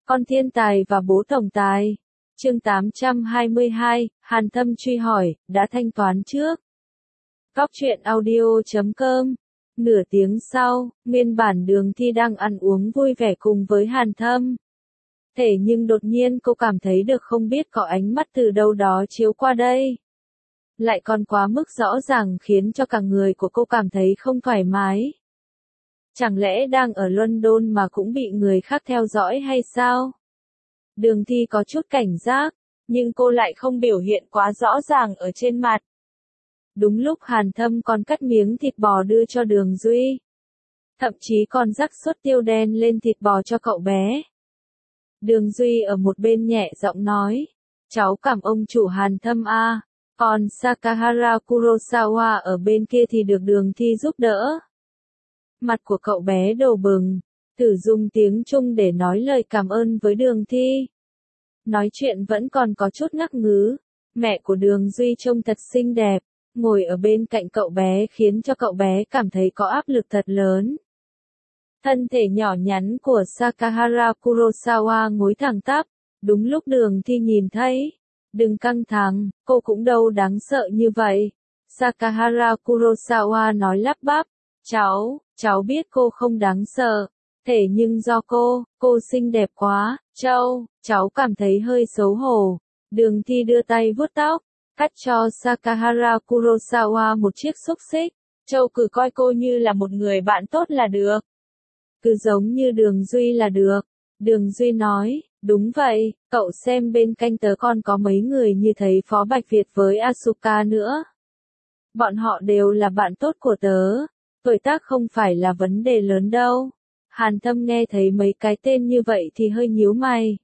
Con thiên tài và bố tổng tài. Chương 822, Hàn Thâm truy hỏi, đã thanh toán trước. Góc truyện audio.com. Nửa tiếng sau, nguyên bản Đường Thi đang ăn uống vui vẻ cùng với Hàn Thâm. Thế nhưng đột nhiên cô cảm thấy được không biết có ánh mắt từ đâu đó chiếu qua đây. Lại còn quá mức rõ ràng khiến cho cả người của cô cảm thấy không thoải mái. Chẳng lẽ đang ở London mà cũng bị người khác theo dõi hay sao? Đường Thi có chút cảnh giác, nhưng cô lại không biểu hiện quá rõ ràng ở trên mặt. Đúng lúc Hàn Thâm còn cắt miếng thịt bò đưa cho Đường Duy. Thậm chí còn rắc sốt tiêu đen lên thịt bò cho cậu bé. Đường Duy ở một bên nhẹ giọng nói, cháu cảm ông chủ Hàn Thâm a. Còn Sakahara Kurosawa ở bên kia thì được Đường Thi giúp đỡ. Mặt của cậu bé đỏ bừng, thử dùng tiếng Trung để nói lời cảm ơn với Đường Thi. Nói chuyện vẫn còn có chút ngắc ngứ, mẹ của Đường Duy trông thật xinh đẹp, ngồi ở bên cạnh cậu bé khiến cho cậu bé cảm thấy có áp lực thật lớn. Thân thể nhỏ nhắn của Sakahara Kurosawa ngồi thẳng tắp, đúng lúc Đường Thi nhìn thấy. Đừng căng thẳng, cô cũng đâu đáng sợ như vậy. Sakahara Kurosawa nói lắp bắp, cháu biết cô không đáng sợ. Thế nhưng do cô xinh đẹp quá, cháu cảm thấy hơi xấu hổ. Đường Thi đưa tay vuốt tóc, cắt cho Sakahara Kurosawa một chiếc xúc xích. Châu cứ coi cô như là một người bạn tốt là được. Cứ giống như Đường Duy là được. Đường Duy nói, đúng vậy, cậu xem bên cạnh tớ còn có mấy người như thấy Phó Bạch Việt với Asuka nữa. Bọn họ đều là bạn tốt của tớ, tuổi tác không phải là vấn đề lớn đâu. Hàn Thâm nghe thấy mấy cái tên như vậy thì hơi nhíu mày.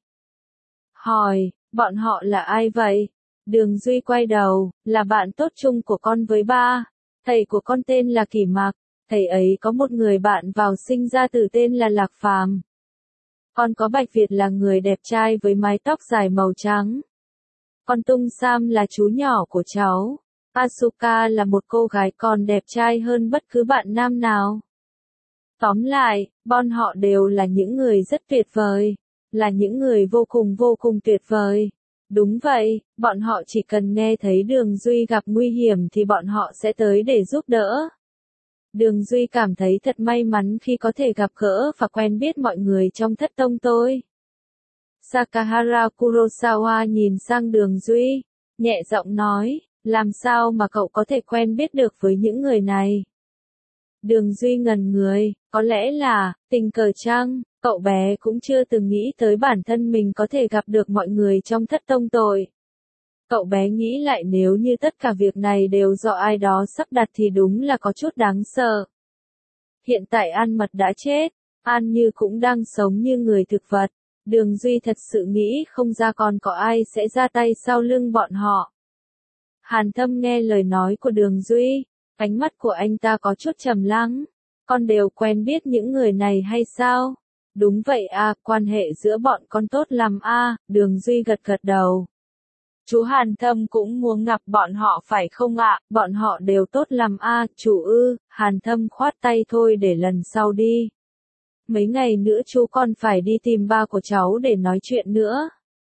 Hỏi, bọn họ là ai vậy? Đường Duy quay đầu, là bạn tốt chung của con với ba. Thầy của con tên là Kỷ Mạc, thầy ấy có một người bạn vào sinh ra từ tên là Lạc Phàm. Còn có Bạch Việt là người đẹp trai với mái tóc dài màu trắng. Còn Tung Sam là chú nhỏ của cháu. Asuka là một cô gái còn đẹp trai hơn bất cứ bạn nam nào. Tóm lại, bọn họ đều là những người rất tuyệt vời. Là những người vô cùng tuyệt vời. Đúng vậy, bọn họ chỉ cần nghe thấy Đường Duy gặp nguy hiểm thì bọn họ sẽ tới để giúp đỡ. Đường Duy cảm thấy thật may mắn khi có thể gặp gỡ và quen biết mọi người trong thất tông tôi. Sakahara Kurosawa nhìn sang Đường Duy, nhẹ giọng nói, làm sao mà cậu có thể quen biết được với những người này? Đường Duy ngẩn người, có lẽ là, tình cờ chăng, cậu bé cũng chưa từng nghĩ tới bản thân mình có thể gặp được mọi người trong thất tông tội. Cậu bé nghĩ lại nếu như tất cả việc này đều do ai đó sắp đặt thì đúng là có chút đáng sợ. Hiện tại An Mật đã chết, An Như cũng đang sống như người thực vật. Đường Duy thật sự nghĩ không ra còn có ai sẽ ra tay sau lưng bọn họ. Hàn Thâm nghe lời nói của Đường Duy, ánh mắt của anh ta có chút trầm lắng. Con đều quen biết những người này hay sao? Đúng vậy à, quan hệ giữa bọn con tốt lắm à, Đường Duy gật đầu. Chú Hàn Thâm cũng muốn gặp bọn họ phải không ạ? Bọn họ đều tốt lắm à, chú ư? Hàn Thâm khoát tay thôi để lần sau đi. Mấy ngày nữa chú còn phải đi tìm ba của cháu để nói chuyện nữa.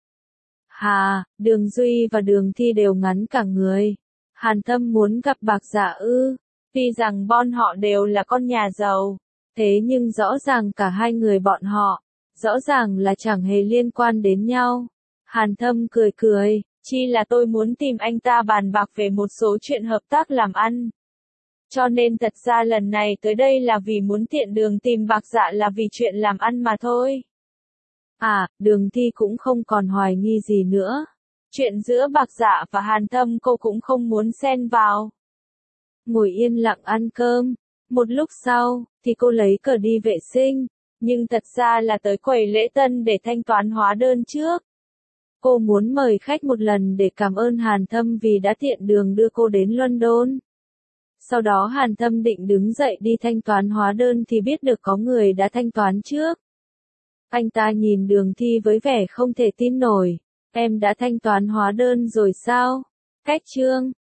Hà, Đường Duy và Đường Thi đều ngắn cả người. Hàn Thâm muốn gặp Bạc Dạ ư? Tuy rằng bọn họ đều là con nhà giàu, thế nhưng rõ ràng cả hai người bọn họ, rõ ràng là chẳng hề liên quan đến nhau. Hàn Thâm cười, chỉ là tôi muốn tìm anh ta bàn bạc về một số chuyện hợp tác làm ăn. Cho nên thật ra lần này tới đây là vì muốn tiện đường tìm Bạc Dạ là vì chuyện làm ăn mà thôi. À, Đường Thi cũng không còn hoài nghi gì nữa. Chuyện giữa Bạc Dạ và Hàn Thâm cô cũng không muốn xen vào. Ngồi yên lặng ăn cơm. Một lúc sau, thì cô lấy cờ đi vệ sinh. Nhưng thật ra là tới quầy lễ tân để thanh toán hóa đơn trước. Cô muốn mời khách một lần để cảm ơn Hàn Thâm vì đã tiện đường đưa cô đến London. Sau đó Hàn Thâm định đứng dậy đi thanh toán hóa đơn thì biết được có người đã thanh toán trước. Anh ta nhìn Đường Thi với vẻ không thể tin nổi. Em đã thanh toán hóa đơn rồi sao? Cách chương